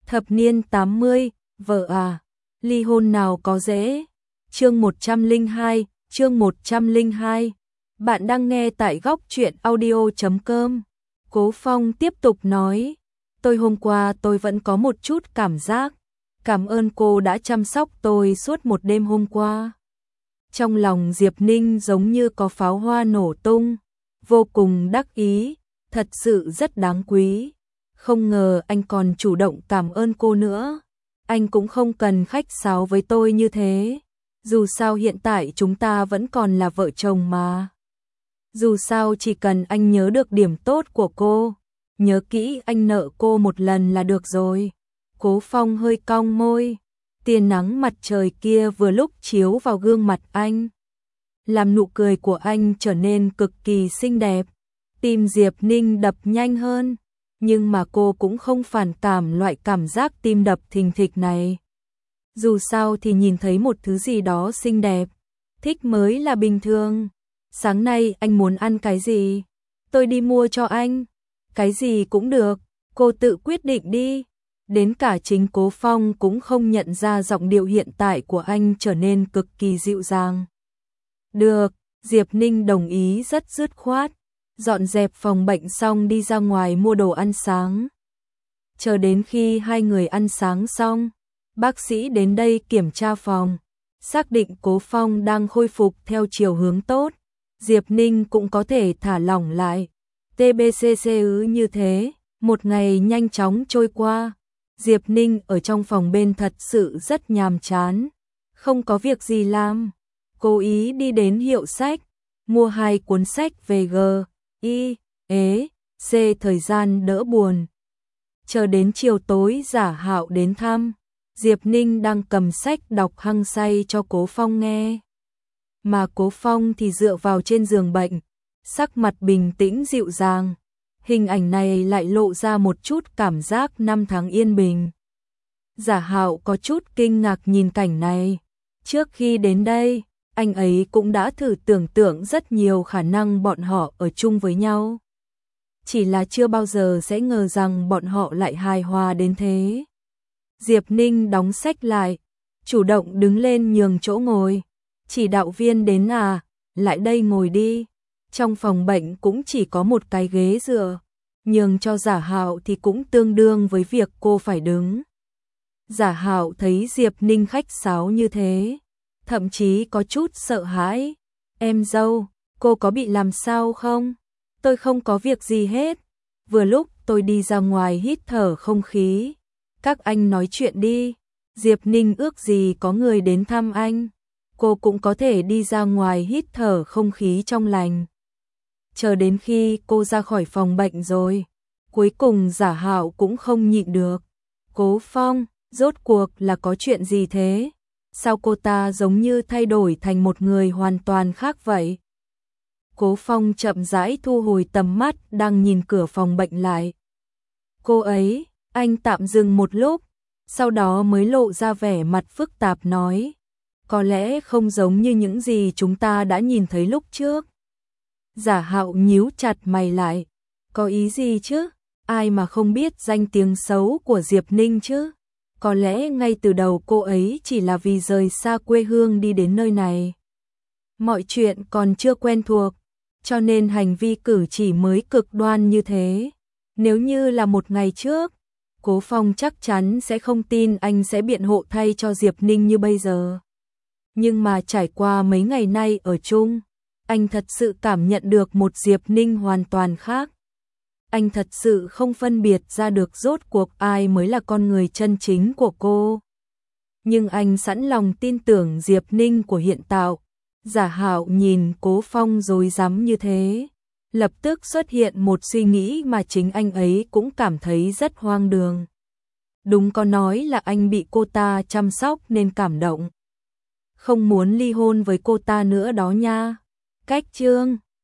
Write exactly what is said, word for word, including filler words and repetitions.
Thập niên tám mươi, vợ à, ly hôn nào có dễ. Chương một trăm lẻ hai, chương một trăm lẻ hai. Bạn đang nghe tại góc truyện audio chấm com. Cố Phong tiếp tục nói, tôi hôm qua tôi vẫn có một chút cảm giác, cảm ơn cô đã chăm sóc tôi suốt một đêm hôm qua. Trong lòng Diệp Ninh giống như có pháo hoa nổ tung, vô cùng đắc ý, thật sự rất đáng quý. Không ngờ anh còn chủ động cảm ơn cô nữa. Anh cũng không cần khách sáo với tôi như thế. Dù sao hiện tại chúng ta vẫn còn là vợ chồng mà. Dù sao chỉ cần anh nhớ được điểm tốt của cô, nhớ kỹ anh nợ cô một lần là được rồi. Cố Phong hơi cong môi, tia nắng mặt trời kia vừa lúc chiếu vào gương mặt anh, làm nụ cười của anh trở nên cực kỳ xinh đẹp. Tim Diệp Ninh đập nhanh hơn, nhưng mà cô cũng không phản cảm loại cảm giác tim đập thình thịch này. Dù sao thì nhìn thấy một thứ gì đó xinh đẹp, thích mới là bình thường. Sáng nay anh muốn ăn cái gì? Tôi đi mua cho anh. Cái gì cũng được, cô tự quyết định đi. Đến cả chính Cố Phong cũng không nhận ra giọng điệu hiện tại của anh trở nên cực kỳ dịu dàng. Được, Diệp Ninh đồng ý rất dứt khoát. Dọn dẹp phòng bệnh xong đi ra ngoài mua đồ ăn sáng. Chờ đến khi hai người ăn sáng xong, bác sĩ đến đây kiểm tra phòng, xác định Cố Phong đang khôi phục theo chiều hướng tốt. Diệp Ninh cũng có thể thả lỏng lại. tê bê xê xê ứ như thế, một ngày nhanh chóng trôi qua. Diệp Ninh ở trong phòng bên thật sự rất nhàm chán, không có việc gì làm. Cố ý đi đến hiệu sách, mua hai cuốn sách về G, I, E, C thời gian đỡ buồn. Chờ đến chiều tối Giả Hạo đến thăm, Diệp Ninh đang cầm sách đọc hăng say cho Cố Phong nghe. Mà Cố Phong thì dựa vào trên giường bệnh, sắc mặt bình tĩnh dịu dàng. Hình ảnh này lại lộ ra một chút cảm giác năm tháng yên bình. Giả Hạo có chút kinh ngạc nhìn cảnh này. Trước khi đến đây, anh ấy cũng đã thử tưởng tượng rất nhiều khả năng bọn họ ở chung với nhau. Chỉ là chưa bao giờ sẽ ngờ rằng bọn họ lại hài hòa đến thế. Diệp Ninh đóng sách lại, chủ động đứng lên nhường chỗ ngồi. Chỉ đạo viên đến à, lại đây ngồi đi. Trong phòng bệnh cũng chỉ có một cái ghế dựa, nhường cho Giả Hạo thì cũng tương đương với việc cô phải đứng. Giả Hạo thấy Diệp Ninh khách sáo như thế, thậm chí có chút sợ hãi. Em dâu, cô có bị làm sao không? Tôi không có việc gì hết. Vừa lúc tôi đi ra ngoài hít thở không khí. Các anh nói chuyện đi. Diệp Ninh ước gì có người đến thăm anh. Cô cũng có thể đi ra ngoài hít thở không khí trong lành. Chờ đến khi cô ra khỏi phòng bệnh rồi, cuối cùng Giả Hạo cũng không nhịn được. Cố Phong, rốt cuộc là có chuyện gì thế? Sao cô ta giống như thay đổi thành một người hoàn toàn khác vậy? Cố Phong chậm rãi thu hồi tầm mắt đang nhìn cửa phòng bệnh lại. Cô ấy, anh tạm dừng một lúc, sau đó mới lộ ra vẻ mặt phức tạp nói. Có lẽ không giống như những gì chúng ta đã nhìn thấy lúc trước. Giả Hạo nhíu chặt mày lại. Có ý gì chứ? Ai mà không biết danh tiếng xấu của Diệp Ninh chứ? Có lẽ ngay từ đầu cô ấy chỉ là vì rời xa quê hương đi đến nơi này. Mọi chuyện còn chưa quen thuộc, cho nên hành vi cử chỉ mới cực đoan như thế. Nếu như là một ngày trước, Cố Phong chắc chắn sẽ không tin anh sẽ biện hộ thay cho Diệp Ninh như bây giờ. Nhưng mà trải qua mấy ngày nay ở chung, anh thật sự cảm nhận được một Diệp Ninh hoàn toàn khác. Anh thật sự không phân biệt ra được rốt cuộc ai mới là con người chân chính của cô. Nhưng anh sẵn lòng tin tưởng Diệp Ninh của hiện tại. Giả Hạo nhìn Cố Phong rối rắm như thế, lập tức xuất hiện một suy nghĩ mà chính anh ấy cũng cảm thấy rất hoang đường. Đúng có nói là anh bị cô ta chăm sóc nên cảm động. Không muốn ly hôn với cô ta nữa đó nha. Cách chương